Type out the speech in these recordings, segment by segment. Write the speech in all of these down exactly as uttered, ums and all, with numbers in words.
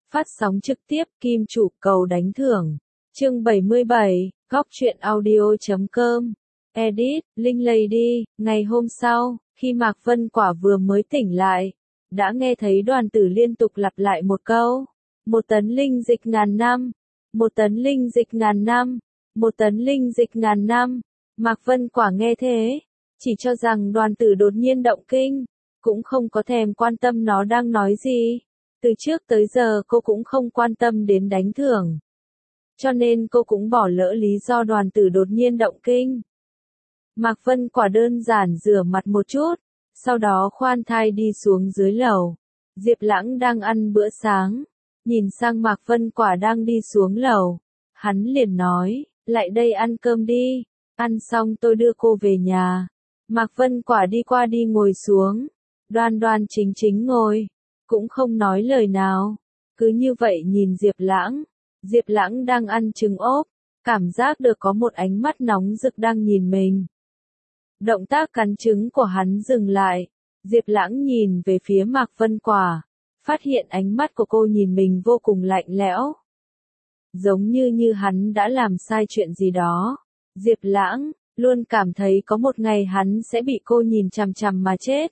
Phát sóng trực tiếp Kim Chủ cầu đánh thưởng. Chương bảy mươi bảy, góc truyện audio chấm com. Edit, Linh Lady. Ngày hôm sau, khi Mạc Vân Quả vừa mới tỉnh lại, đã nghe thấy Đoàn Tử liên tục lặp lại một câu. Một tấn linh dịch ngàn năm. Một tấn linh dịch ngàn năm. Một tấn linh dịch ngàn năm. Mạc Vân Quả nghe thế, chỉ cho rằng Đoàn Tử đột nhiên động kinh, cũng không có thèm quan tâm nó đang nói gì. Từ trước tới giờ cô cũng không quan tâm đến đánh thưởng. Cho nên cô cũng bỏ lỡ lý do Đoàn Tử đột nhiên động kinh. Mạc Vân Quả đơn giản rửa mặt một chút, sau đó khoan thai đi xuống dưới lầu. Diệp Lãng đang ăn bữa sáng, nhìn sang Mạc Vân Quả đang đi xuống lầu. Hắn liền nói, lại đây ăn cơm đi, ăn xong tôi đưa cô về nhà. Mạc Vân Quả đi qua đi ngồi xuống, đoan đoan chính chính ngồi, cũng không nói lời nào, cứ như vậy nhìn Diệp Lãng. Diệp Lãng đang ăn trứng ốp, cảm giác được có một ánh mắt nóng rực đang nhìn mình. Động tác cắn trứng của hắn dừng lại, Diệp Lãng nhìn về phía Mạc Vân Quả, phát hiện ánh mắt của cô nhìn mình vô cùng lạnh lẽo. Giống như như hắn đã làm sai chuyện gì đó. Diệp Lãng luôn cảm thấy có một ngày hắn sẽ bị cô nhìn chằm chằm mà chết.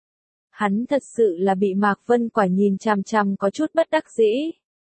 Hắn thật sự là bị Mạc Vân Quả nhìn chằm chằm có chút bất đắc dĩ.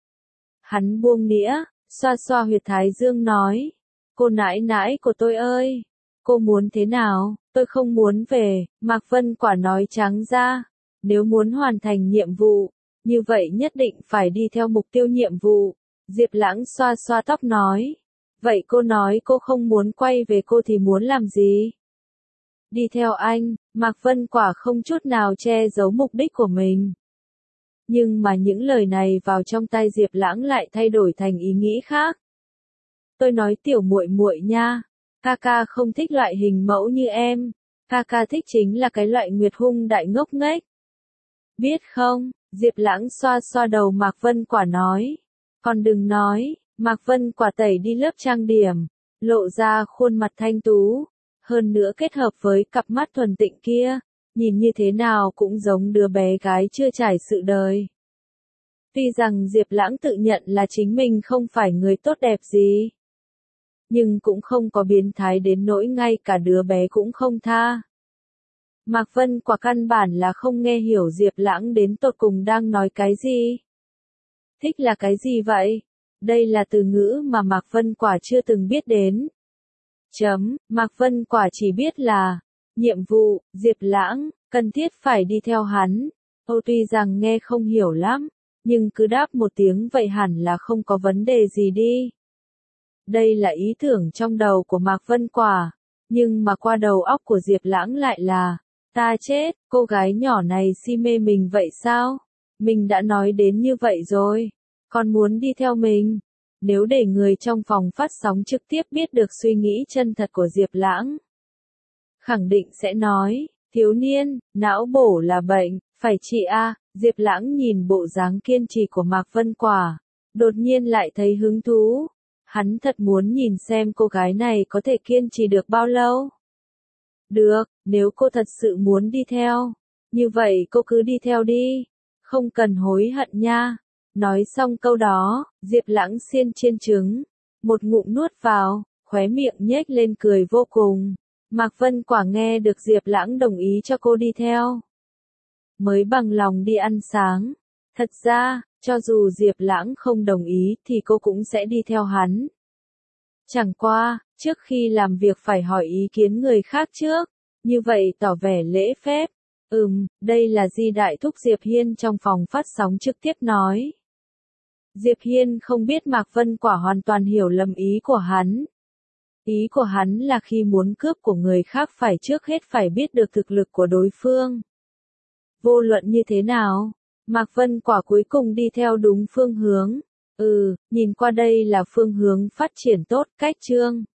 Hắn buông nĩa, xoa xoa huyệt thái dương nói, cô nãi nãi của tôi ơi, cô muốn thế nào? Tôi không muốn về. Mạc Vân Quả nói trắng ra, nếu muốn hoàn thành nhiệm vụ, như vậy nhất định phải đi theo mục tiêu nhiệm vụ. Diệp Lãng xoa xoa tóc nói, vậy cô nói cô không muốn quay về, cô thì muốn làm gì? Đi theo anh. Mạc Vân Quả không chút nào che giấu mục đích của mình. Nhưng mà những lời này vào trong tai Diệp Lãng lại thay đổi thành ý nghĩ khác. Tôi nói tiểu muội muội nha, ca ca không thích loại hình mẫu như em, ca ca thích chính là cái loại Nguyệt Hung đại ngốc nghếch. Biết không? Diệp Lãng xoa xoa đầu Mạc Vân Quả nói, còn đừng nói. Mạc Vân Quả tẩy đi lớp trang điểm, lộ ra khuôn mặt thanh tú, hơn nữa kết hợp với cặp mắt thuần tịnh kia, nhìn như thế nào cũng giống đứa bé gái chưa trải sự đời. Tuy rằng Diệp Lãng tự nhận là chính mình không phải người tốt đẹp gì, nhưng cũng không có biến thái đến nỗi ngay cả đứa bé cũng không tha. Mạc Vân Quả căn bản là không nghe hiểu Diệp Lãng đến tột cùng đang nói cái gì. Thích là cái gì vậy? Đây là từ ngữ mà Mạc Vân Quả chưa từng biết đến. Chấm, Mạc Vân Quả chỉ biết là, nhiệm vụ, Diệp Lãng, cần thiết phải đi theo hắn. Ô tuy rằng nghe không hiểu lắm, nhưng cứ đáp một tiếng vậy hẳn là không có vấn đề gì đi. Đây là ý tưởng trong đầu của Mạc Vân Quả, nhưng mà qua đầu óc của Diệp Lãng lại là, ta chết, cô gái nhỏ này si mê mình vậy sao? Mình đã nói đến như vậy rồi, còn muốn đi theo mình. Nếu để người trong phòng phát sóng trực tiếp biết được suy nghĩ chân thật của Diệp Lãng, khẳng định sẽ nói, thiếu niên, não bổ là bệnh, phải trị a. Diệp Lãng nhìn bộ dáng kiên trì của Mạc Vân Quả, đột nhiên lại thấy hứng thú. Hắn thật muốn nhìn xem cô gái này có thể kiên trì được bao lâu. Được, nếu cô thật sự muốn đi theo, như vậy cô cứ đi theo đi, không cần hối hận nha. Nói xong câu đó, Diệp Lãng xiên chiên trứng, một ngụm nuốt vào, khóe miệng nhếch lên cười vô cùng. Mạc Vân Quả nghe được Diệp Lãng đồng ý cho cô đi theo, mới bằng lòng đi ăn sáng. Thật ra, cho dù Diệp Lãng không đồng ý thì cô cũng sẽ đi theo hắn. Chẳng qua, trước khi làm việc phải hỏi ý kiến người khác trước, như vậy tỏ vẻ lễ phép. Ừm, đây là Di Đại Thúc Diệp Hiên trong phòng phát sóng trực tiếp nói. Diệp Hiên không biết Mạc Vân Quả hoàn toàn hiểu lầm ý của hắn. Ý của hắn là khi muốn cướp của người khác phải trước hết phải biết được thực lực của đối phương. Vô luận như thế nào, Mạc Vân Quả cuối cùng đi theo đúng phương hướng. Ừ, nhìn qua đây là phương hướng phát triển tốt, cách chương.